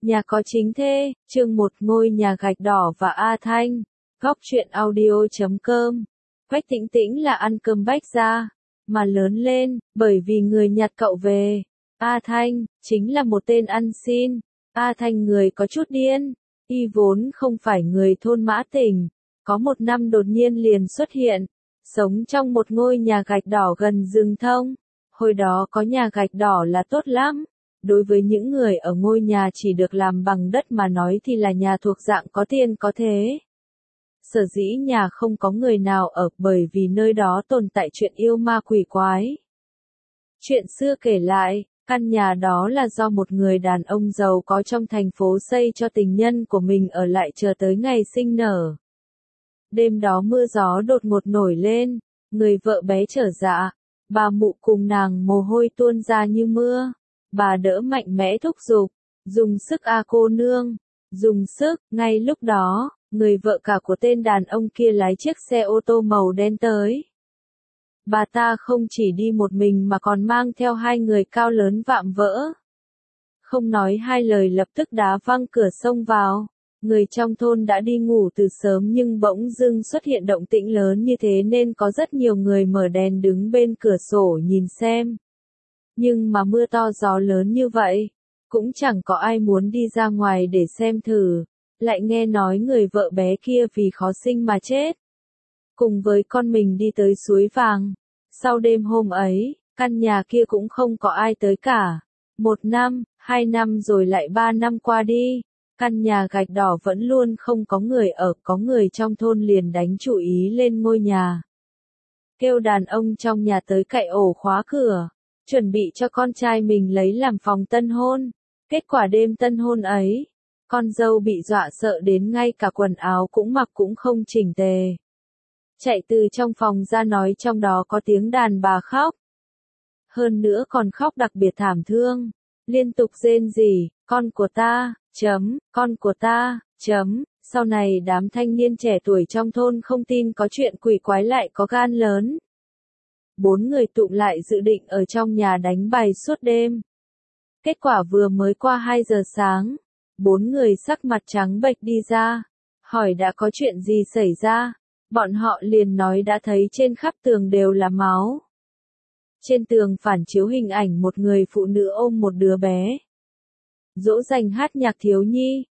Nhà có chính thê, chương 1 ngôi nhà gạch đỏ và A Thanh. Góc truyện audio.com. Quách Tĩnh Tĩnh là ăn cơm bách gia, mà lớn lên, bởi vì người nhặt cậu về. A Thanh, chính là một tên ăn xin. A Thanh người có chút điên. Y vốn không phải người thôn Mã Tỉnh. Có một năm đột nhiên liền xuất hiện. Sống trong một ngôi nhà gạch đỏ gần rừng thông. Hồi đó có nhà gạch đỏ là tốt lắm. Đối với những người ở ngôi nhà chỉ được làm bằng đất mà nói thì là nhà thuộc dạng có tiền có thế. Sở dĩ nhà không có người nào ở bởi vì nơi đó tồn tại chuyện yêu ma quỷ quái. Chuyện xưa kể lại, căn nhà đó là do một người đàn ông giàu có trong thành phố xây cho tình nhân của mình ở lại chờ tới ngày sinh nở. Đêm đó mưa gió đột ngột nổi lên, người vợ bé trở dạ, bà mụ cùng nàng mồ hôi tuôn ra như mưa. Bà đỡ mạnh mẽ thúc giục, dùng sức a cô nương, dùng sức, ngay lúc đó, người vợ cả của tên đàn ông kia lái chiếc xe ô tô màu đen tới. Bà ta không chỉ đi một mình mà còn mang theo hai người cao lớn vạm vỡ. Không nói hai lời lập tức đá văng cửa xông vào. Người trong thôn đã đi ngủ từ sớm nhưng bỗng dưng xuất hiện động tĩnh lớn như thế nên có rất nhiều người mở đèn đứng bên cửa sổ nhìn xem. Nhưng mà mưa to gió lớn như vậy, cũng chẳng có ai muốn đi ra ngoài để xem thử, lại nghe nói người vợ bé kia vì khó sinh mà chết. Cùng với con mình đi tới suối vàng, sau đêm hôm ấy, căn nhà kia cũng không có ai tới cả. 1 năm, 2 năm rồi lại 3 năm qua đi, căn nhà gạch đỏ vẫn luôn không có người ở, có người trong thôn liền đánh chủ ý lên ngôi nhà. Kêu đàn ông trong nhà tới cậy ổ khóa cửa. Chuẩn bị cho con trai mình lấy làm phòng tân hôn. Kết quả đêm tân hôn ấy, con dâu bị dọa sợ đến ngay cả quần áo cũng mặc cũng không chỉnh tề. Chạy từ trong phòng ra nói trong đó có tiếng đàn bà khóc. Hơn nữa còn khóc đặc biệt thảm thương, liên tục rên rỉ, con của ta, con của ta, Sau này đám thanh niên trẻ tuổi trong thôn không tin có chuyện quỷ quái lại có gan lớn. 4 người tụ lại dự định ở trong nhà đánh bài suốt đêm. Kết quả vừa mới qua 2 giờ sáng, 4 người sắc mặt trắng bệch đi ra, hỏi đã có chuyện gì xảy ra, bọn họ liền nói đã thấy trên khắp tường đều là máu. Trên tường phản chiếu hình ảnh một người phụ nữ ôm một đứa bé. Dỗ dành hát nhạc thiếu nhi,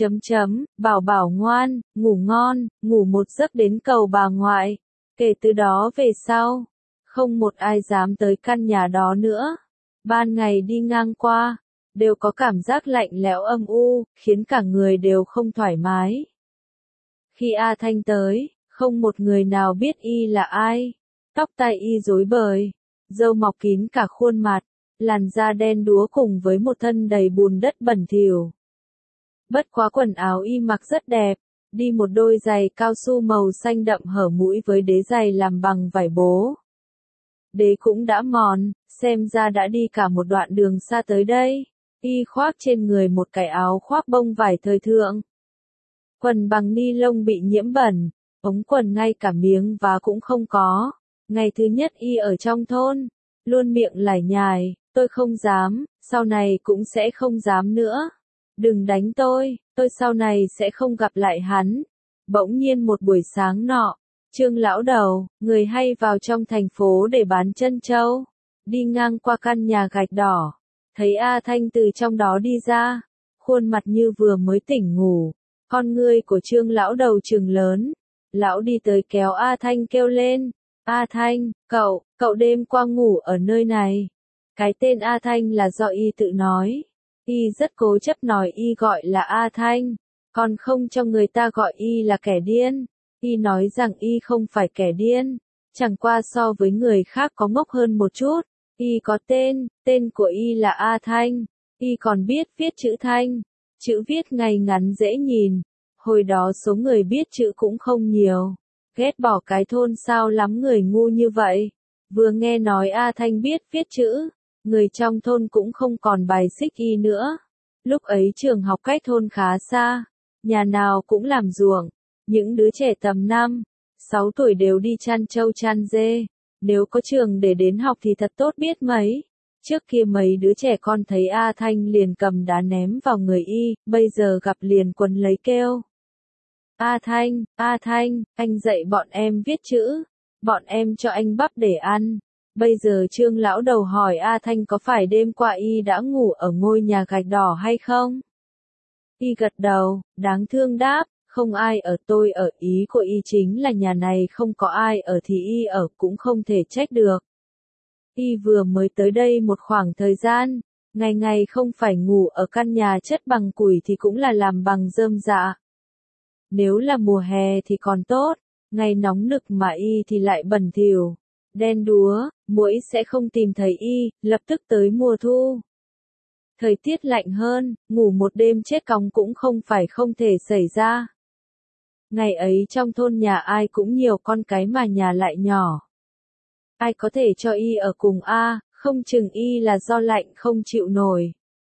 bảo bảo ngoan, ngủ ngon, ngủ một giấc đến cầu bà ngoại. Kể từ đó về sau, không một ai dám tới căn nhà đó nữa. Ban ngày đi ngang qua, đều có cảm giác lạnh lẽo âm u, khiến cả người đều không thoải mái. Khi A Thanh tới, không một người nào biết y là ai. Tóc tai y rối bời, râu mọc kín cả khuôn mặt, làn da đen đúa cùng với một thân đầy bùn đất bẩn thỉu. Bất quá quần áo y mặc rất đẹp, đi một đôi giày cao su màu xanh đậm hở mũi với đế giày làm bằng vải bố. Đế cũng đã mòn, xem ra đã đi cả một đoạn đường xa tới đây. Y khoác trên người một cái áo khoác bông vải thời thượng. Quần bằng ni lông bị nhiễm bẩn, ống quần ngay cả miếng vá cũng không có. Ngày thứ nhất y ở trong thôn, luôn miệng lải nhải, tôi không dám, sau này cũng sẽ không dám nữa. Đừng đánh tôi sau này sẽ không gặp lại hắn. Bỗng nhiên một buổi sáng nọ, Trương lão đầu, người hay vào trong thành phố để bán trân châu, đi ngang qua căn nhà gạch đỏ, thấy A Thanh từ trong đó đi ra, khuôn mặt như vừa mới tỉnh ngủ, con ngươi của Trương lão đầu trừng lớn, lão đi tới kéo A Thanh kêu lên, A Thanh, cậu đêm qua ngủ ở nơi này. Cái tên A Thanh là do y tự nói, y rất cố chấp nói y gọi là A Thanh, còn không cho người ta gọi y là kẻ điên. Y nói rằng y không phải kẻ điên, chẳng qua so với người khác có ngốc hơn một chút. Y có tên của y là A Thanh. Y còn biết viết chữ Thanh, chữ viết ngay ngắn dễ nhìn. Hồi đó số người biết chữ cũng không nhiều. Ghét bỏ cái thôn sao lắm người ngu như vậy. Vừa nghe nói A Thanh biết viết chữ, người trong thôn cũng không còn bài xích y nữa. Lúc ấy trường học cách thôn khá xa, nhà nào cũng làm ruộng. Những đứa trẻ tầm 5, 6 tuổi đều đi chăn trâu chăn dê, nếu có trường để đến học thì thật tốt biết mấy. Trước kia mấy đứa trẻ con thấy A Thanh liền cầm đá ném vào người y, bây giờ gặp liền quấn lấy kêu. A Thanh, anh dạy bọn em viết chữ, bọn em cho anh bắp để ăn. Bây giờ Trương lão đầu hỏi A Thanh có phải đêm qua y đã ngủ ở ngôi nhà gạch đỏ hay không? Y gật đầu, đáng thương đáp, không ai ở tôi ở, ý của y chính là nhà này không có ai ở thì y ở cũng không thể trách được. Y vừa mới tới đây một khoảng thời gian, ngày ngày không phải ngủ ở căn nhà chất bằng củi thì cũng là làm bằng rơm rạ. Nếu là mùa hè thì còn tốt, ngày nóng nực mà y thì lại bẩn thỉu, đen đúa, muỗi sẽ không tìm thấy y, lập tức tới mùa thu. Thời tiết lạnh hơn, ngủ một đêm chết cóng cũng không phải không thể xảy ra. Ngày ấy trong thôn nhà ai cũng nhiều con cái mà nhà lại nhỏ. Ai có thể cho y ở cùng a, không chừng y là do lạnh không chịu nổi.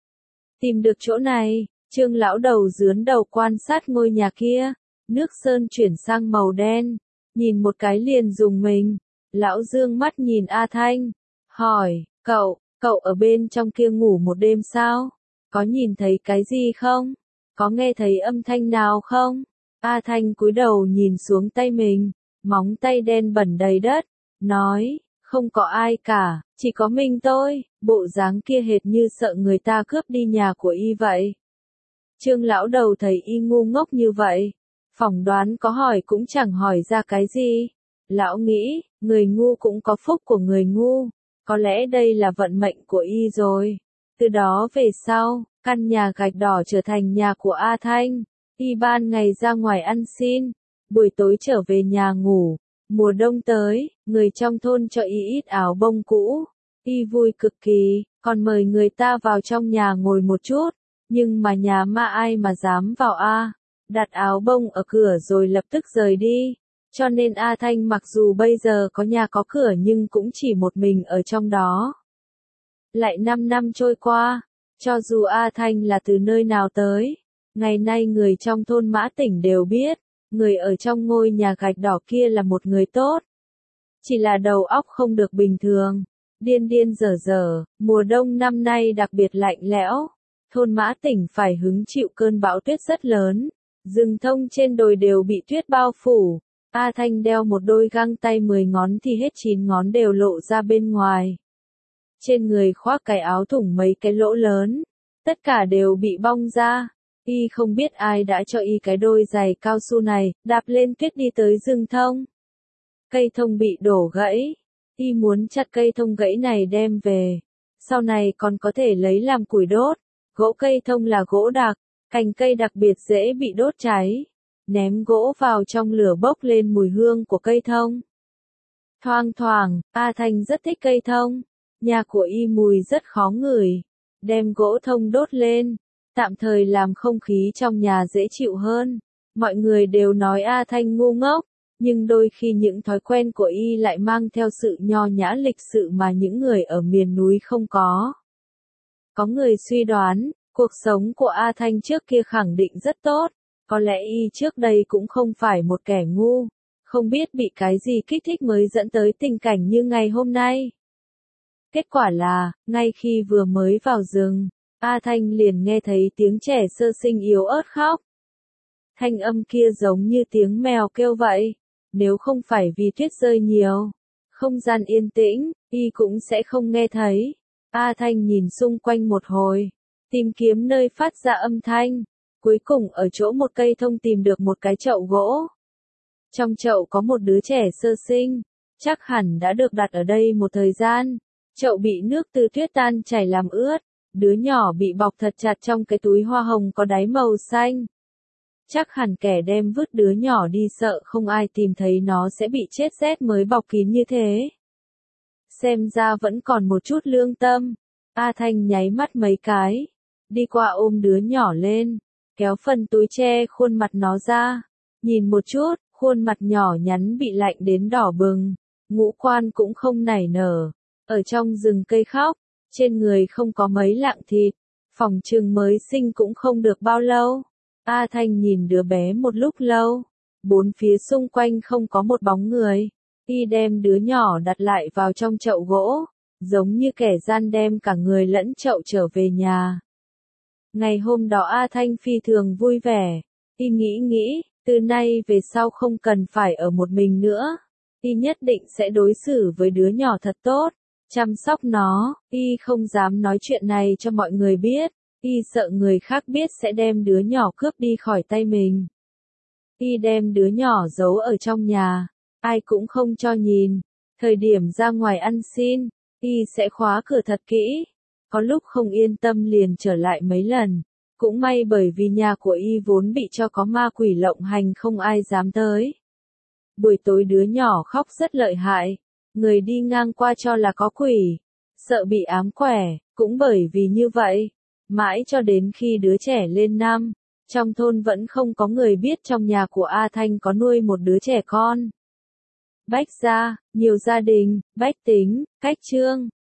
Tìm được chỗ này, Trương lão đầu dướn đầu quan sát ngôi nhà kia, nước sơn chuyển sang màu đen, nhìn một cái liền dùng mình. Lão dương mắt nhìn A Thanh, hỏi, cậu ở bên trong kia ngủ một đêm sao? Có nhìn thấy cái gì không? Có nghe thấy âm thanh nào không? A Thanh cúi đầu nhìn xuống tay mình, móng tay đen bẩn đầy đất, nói, không có ai cả, chỉ có mình tôi, bộ dáng kia hệt như sợ người ta cướp đi nhà của y vậy. Trương lão đầu thấy y ngu ngốc như vậy, phỏng đoán có hỏi cũng chẳng hỏi ra cái gì. Lão nghĩ, người ngu cũng có phúc của người ngu, có lẽ đây là vận mệnh của y rồi. Từ đó về sau, căn nhà gạch đỏ trở thành nhà của A Thanh. Y ban ngày ra ngoài ăn xin, buổi tối trở về nhà ngủ. Mùa đông tới, người trong thôn cho y ít áo bông cũ. Y vui cực kỳ, còn mời người ta vào trong nhà ngồi một chút. Nhưng mà nhà ma ai mà dám vào a, đặt áo bông ở cửa rồi lập tức rời đi. Cho nên A Thanh mặc dù bây giờ có nhà có cửa nhưng cũng chỉ một mình ở trong đó. Lại 5 năm trôi qua, cho dù A Thanh là từ nơi nào tới, ngày nay người trong thôn Mã Tỉnh đều biết, người ở trong ngôi nhà gạch đỏ kia là một người tốt. Chỉ là đầu óc không được bình thường, điên điên dở dở, mùa đông năm nay đặc biệt lạnh lẽo. Thôn Mã Tỉnh phải hứng chịu cơn bão tuyết rất lớn, rừng thông trên đồi đều bị tuyết bao phủ. A Thanh đeo một đôi găng tay 10 ngón thì hết 9 ngón đều lộ ra bên ngoài. Trên người khoác cái áo thủng mấy cái lỗ lớn, tất cả đều bị bong ra. Y không biết ai đã cho y cái đôi giày cao su này, đạp lên tuyết đi tới rừng thông. Cây thông bị đổ gãy, y muốn chặt cây thông gãy này đem về, sau này còn có thể lấy làm củi đốt. Gỗ cây thông là gỗ đặc, cành cây đặc biệt dễ bị đốt cháy. Ném gỗ vào trong lửa bốc lên mùi hương của cây thông. Thoang thoảng, A Thanh rất thích cây thông. Nhà của y mùi rất khó ngửi. Đem gỗ thông đốt lên, tạm thời làm không khí trong nhà dễ chịu hơn. Mọi người đều nói A Thanh ngu ngốc, nhưng đôi khi những thói quen của y lại mang theo sự nho nhã lịch sự mà những người ở miền núi không có. Có người suy đoán, cuộc sống của A Thanh trước kia khẳng định rất tốt, có lẽ y trước đây cũng không phải một kẻ ngu, không biết bị cái gì kích thích mới dẫn tới tình cảnh như ngày hôm nay. Kết quả là, ngay khi vừa mới vào rừng, A Thanh liền nghe thấy tiếng trẻ sơ sinh yếu ớt khóc. Thanh âm kia giống như tiếng mèo kêu vậy, nếu không phải vì tuyết rơi nhiều, không gian yên tĩnh, y cũng sẽ không nghe thấy. A Thanh nhìn xung quanh một hồi, tìm kiếm nơi phát ra âm thanh, cuối cùng ở chỗ một cây thông tìm được một cái chậu gỗ. Trong chậu có một đứa trẻ sơ sinh, chắc hẳn đã được đặt ở đây một thời gian. Chậu bị nước từ tuyết tan chảy làm ướt, đứa nhỏ bị bọc thật chặt trong cái túi hoa hồng có đáy màu xanh. Chắc hẳn kẻ đem vứt đứa nhỏ đi sợ không ai tìm thấy nó sẽ bị chết rét mới bọc kín như thế. Xem ra vẫn còn một chút lương tâm. A Thanh nháy mắt mấy cái, đi qua ôm đứa nhỏ lên, kéo phần túi che khuôn mặt nó ra, nhìn một chút, khuôn mặt nhỏ nhắn bị lạnh đến đỏ bừng, ngũ quan cũng không nảy nở, ở trong rừng cây khóc, trên người không có mấy lạng thịt, phỏng chừng mới sinh cũng không được bao lâu. A Thanh nhìn đứa bé một lúc lâu, bốn phía xung quanh không có một bóng người, y đem đứa nhỏ đặt lại vào trong chậu gỗ, giống như kẻ gian đem cả người lẫn chậu trở về nhà. Ngày hôm đó A Thanh phi thường vui vẻ, y nghĩ, từ nay về sau không cần phải ở một mình nữa, y nhất định sẽ đối xử với đứa nhỏ thật tốt, chăm sóc nó, y không dám nói chuyện này cho mọi người biết, y sợ người khác biết sẽ đem đứa nhỏ cướp đi khỏi tay mình. Y đem đứa nhỏ giấu ở trong nhà, ai cũng không cho nhìn, thời điểm ra ngoài ăn xin, y sẽ khóa cửa thật kỹ, có lúc không yên tâm liền trở lại mấy lần. Cũng may bởi vì nhà của y vốn bị cho có ma quỷ lộng hành không ai dám tới. Buổi tối đứa nhỏ khóc rất lợi hại, người đi ngang qua cho là có quỷ, sợ bị ám quẻ, cũng bởi vì như vậy, mãi cho đến khi đứa trẻ lên năm, trong thôn vẫn không có người biết trong nhà của A Thanh có nuôi một đứa trẻ con. Bách gia, nhiều gia đình, bách tính, cách trương.